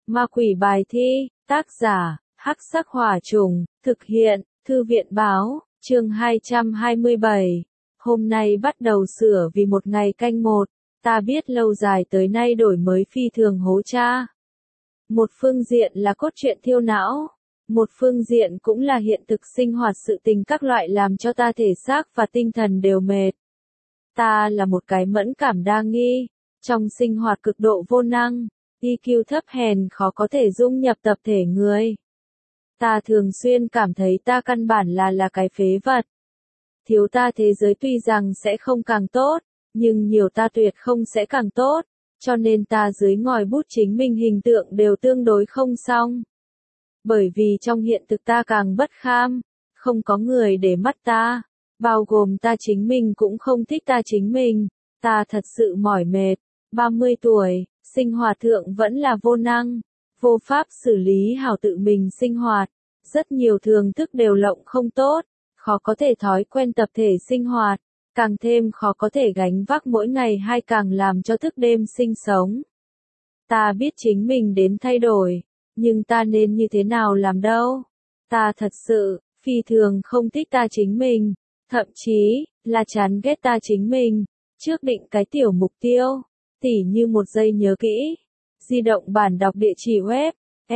Ma quỷ bài thi, tác giả, Hắc Sắc Hỏa Trùng, thực hiện, Thư viện báo, chương 227. Hôm nay bắt đầu sửa vì một ngày canh một, ta biết lâu dài tới nay đổi mới phi thường hố cha. Một phương diện là cốt truyện thiêu não, một phương diện cũng là hiện thực sinh hoạt sự tình các loại làm cho ta thể xác và tinh thần đều mệt. Ta là một cái mẫn cảm đa nghi, trong sinh hoạt cực độ vô năng, EQ thấp hèn khó có thể dung nhập tập thể người. Ta thường xuyên cảm thấy ta căn bản là cái phế vật. Thiếu ta thế giới tuy rằng sẽ không càng tốt, nhưng nhiều ta tuyệt không sẽ càng tốt, cho nên ta dưới ngòi bút chính mình hình tượng đều tương đối không xong. Bởi vì trong hiện thực ta càng bất kham, không có người để mắt ta, bao gồm ta chính mình cũng không thích ta chính mình, ta thật sự mỏi mệt, 30 tuổi, sinh hoạt thượng vẫn là vô năng, vô pháp xử lý hảo tự mình sinh hoạt, rất nhiều thường thức đều lộng không tốt, khó có thể thói quen tập thể sinh hoạt, càng thêm khó có thể gánh vác mỗi ngày hay càng làm cho thức đêm sinh sống. Ta biết chính mình đến thay đổi, nhưng ta nên như thế nào làm đâu? Ta thật sự, phi thường không thích ta chính mình, thậm chí, là chán ghét ta chính mình, trước định cái tiểu mục tiêu, tỉ như một giây nhớ kỹ. Di động bản đọc địa chỉ web,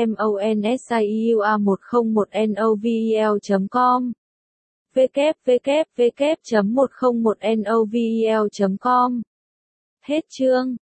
monsiua101novel.com www.101novel.com. Hết chương.